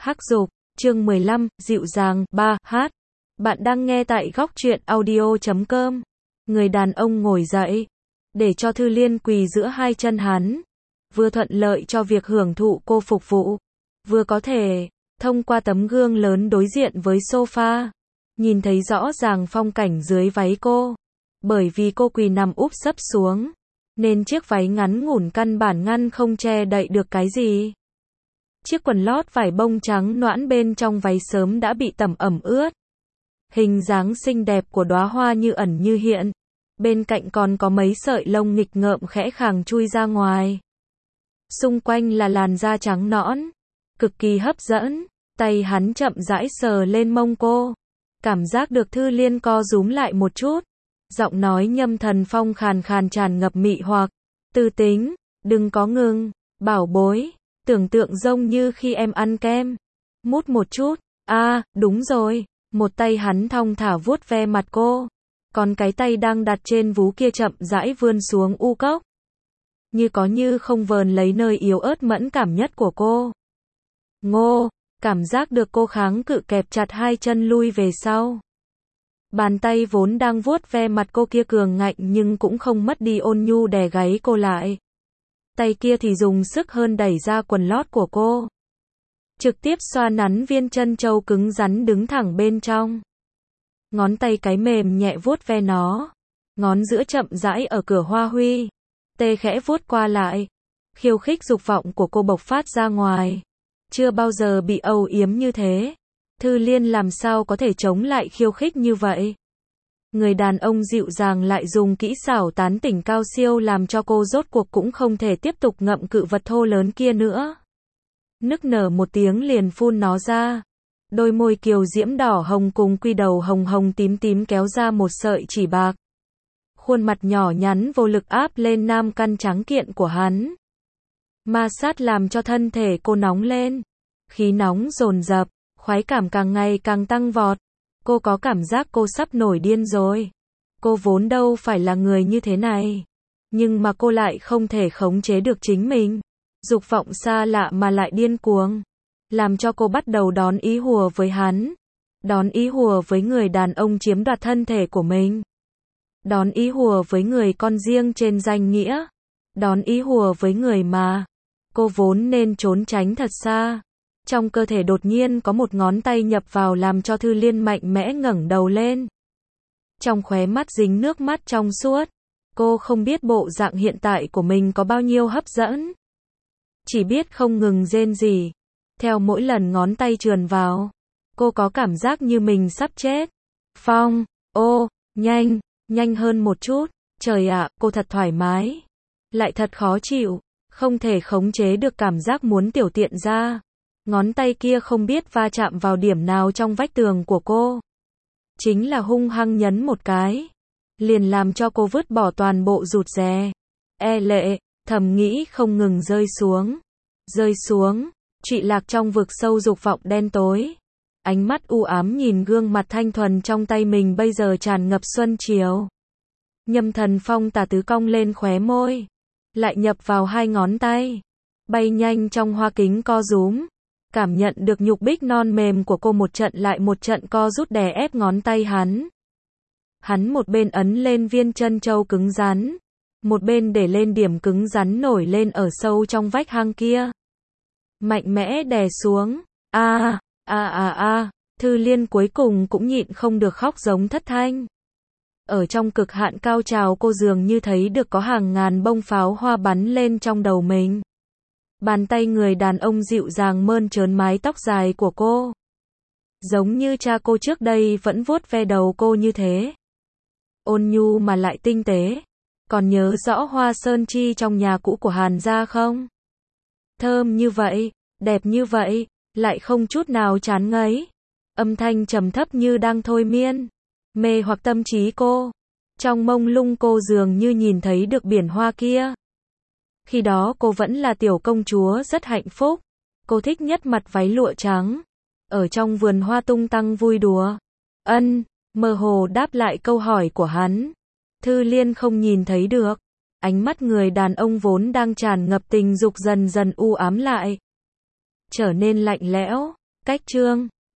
Hắc Dục, chương 15, dịu dàng, 3, hát. Bạn đang nghe tại góc truyện audio.com. Người đàn ông ngồi dậy, để cho Thư Liên quỳ giữa hai chân hắn, vừa thuận lợi cho việc hưởng thụ cô phục vụ, vừa có thể, thông qua tấm gương lớn đối diện với sofa, nhìn thấy rõ ràng phong cảnh dưới váy cô. Bởi vì cô quỳ nằm úp sấp xuống, nên chiếc váy ngắn ngủn căn bản ngăn không che đậy được cái gì. Chiếc quần lót vải bông trắng nõn bên trong váy sớm đã bị tẩm ẩm ướt. Hình dáng xinh đẹp của đóa hoa như ẩn như hiện. Bên cạnh còn có mấy sợi lông nghịch ngợm khẽ khàng chui ra ngoài. Xung quanh là làn da trắng nõn, cực kỳ hấp dẫn. Tay hắn chậm rãi sờ lên mông cô. Cảm giác được Thư Liên co rúm lại một chút. Giọng nói Nhâm Thần Phong khàn khàn tràn ngập mị hoặc. Tư tính, đừng có ngừng, bảo bối. Tưởng tượng giống như khi em ăn kem. Mút một chút. Đúng rồi. Một tay hắn thong thả vuốt ve mặt cô. Còn cái tay đang đặt trên vú kia chậm rãi vươn xuống u cốc. Như có như không vờn lấy nơi yếu ớt mẫn cảm nhất của cô. Ngô, cảm giác được cô kháng cự kẹp chặt hai chân lui về sau. Bàn tay vốn đang vuốt ve mặt cô kia cường ngạnh nhưng cũng không mất đi ôn nhu đè gáy cô lại. Tay kia thì dùng sức hơn đẩy ra quần lót của cô. Trực tiếp xoa nắn viên chân trâu cứng rắn đứng thẳng bên trong. Ngón tay cái mềm nhẹ vuốt ve nó. Ngón giữa chậm rãi ở cửa hoa huy. Tê khẽ vuốt qua lại. Khiêu khích dục vọng của cô bộc phát ra ngoài. Chưa bao giờ bị âu yếm như thế. Thư Liên làm sao có thể chống lại khiêu khích như vậy. Người đàn ông dịu dàng lại dùng kỹ xảo tán tỉnh cao siêu làm cho cô rốt cuộc cũng không thể tiếp tục ngậm cự vật thô lớn kia nữa. Nức nở một tiếng liền phun nó ra. Đôi môi kiều diễm đỏ hồng cùng quy đầu hồng hồng tím tím kéo ra một sợi chỉ bạc. Khuôn mặt nhỏ nhắn vô lực áp lên nam căn trắng kiện của hắn. Ma sát làm cho thân thể cô nóng lên. Khí nóng dồn dập, khoái cảm càng ngày càng tăng vọt. Cô có cảm giác cô sắp nổi điên rồi. Cô vốn đâu phải là người như thế này. Nhưng mà cô lại không thể khống chế được chính mình. Dục vọng xa lạ mà lại điên cuồng. Làm cho cô bắt đầu đón ý hùa với hắn. Đón ý hùa với người đàn ông chiếm đoạt thân thể của mình. Đón ý hùa với người con riêng trên danh nghĩa. Đón ý hùa với người mà cô vốn nên trốn tránh thật xa. Trong cơ thể đột nhiên có một ngón tay nhập vào làm cho Thư Liên mạnh mẽ ngẩng đầu lên. Trong khóe mắt dính nước mắt trong suốt. Cô không biết bộ dạng hiện tại của mình có bao nhiêu hấp dẫn. Chỉ biết không ngừng rên rỉ. Theo mỗi lần ngón tay trườn vào, cô có cảm giác như mình sắp chết. Phong, nhanh hơn một chút. Trời ạ, cô thật thoải mái. Lại thật khó chịu. Không thể khống chế được cảm giác muốn tiểu tiện ra. Ngón tay kia không biết va chạm vào điểm nào trong vách tường của cô. Chính là hung hăng nhấn một cái. Liền làm cho cô vứt bỏ toàn bộ rụt rè. Lệ, thầm nghĩ không ngừng rơi xuống. Rơi xuống, trụy lạc trong vực sâu dục vọng đen tối. Ánh mắt u ám nhìn gương mặt thanh thuần trong tay mình bây giờ tràn ngập xuân chiều. Nhâm Thần Phong tà tứ cong lên khóe môi. Lại nhập vào hai ngón tay. Bay nhanh trong hoa kính co rúm. Cảm nhận được nhục bích non mềm của cô một trận lại một trận co rút đè ép ngón tay hắn. Hắn một bên ấn lên viên chân trâu cứng rắn. Một bên để lên điểm cứng rắn nổi lên ở sâu trong vách hang kia. Mạnh mẽ đè xuống. Thư Liên cuối cùng cũng nhịn không được khóc giống thất thanh. Ở trong cực hạn cao trào cô dường như thấy được có hàng ngàn bông pháo hoa bắn lên trong đầu mình. Bàn tay người đàn ông dịu dàng mơn trớn mái tóc dài của cô. Giống như cha cô trước đây vẫn vuốt ve đầu cô như thế. Ôn nhu mà lại tinh tế. Còn nhớ rõ hoa sơn chi trong nhà cũ của Hàn gia không? Thơm như vậy, đẹp như vậy, lại không chút nào chán ngấy. Âm thanh trầm thấp như đang thôi miên. Mê hoặc tâm trí cô. Trong mông lung cô dường như nhìn thấy được biển hoa kia. Khi đó cô vẫn là tiểu công chúa rất hạnh phúc. Cô thích nhất mặt váy lụa trắng. Ở trong vườn hoa tung tăng vui đùa. Mơ hồ đáp lại câu hỏi của hắn. Thư Liên không nhìn thấy được. Ánh mắt người đàn ông vốn đang tràn ngập tình dục dần dần u ám lại. Trở nên lạnh lẽo. Cách chương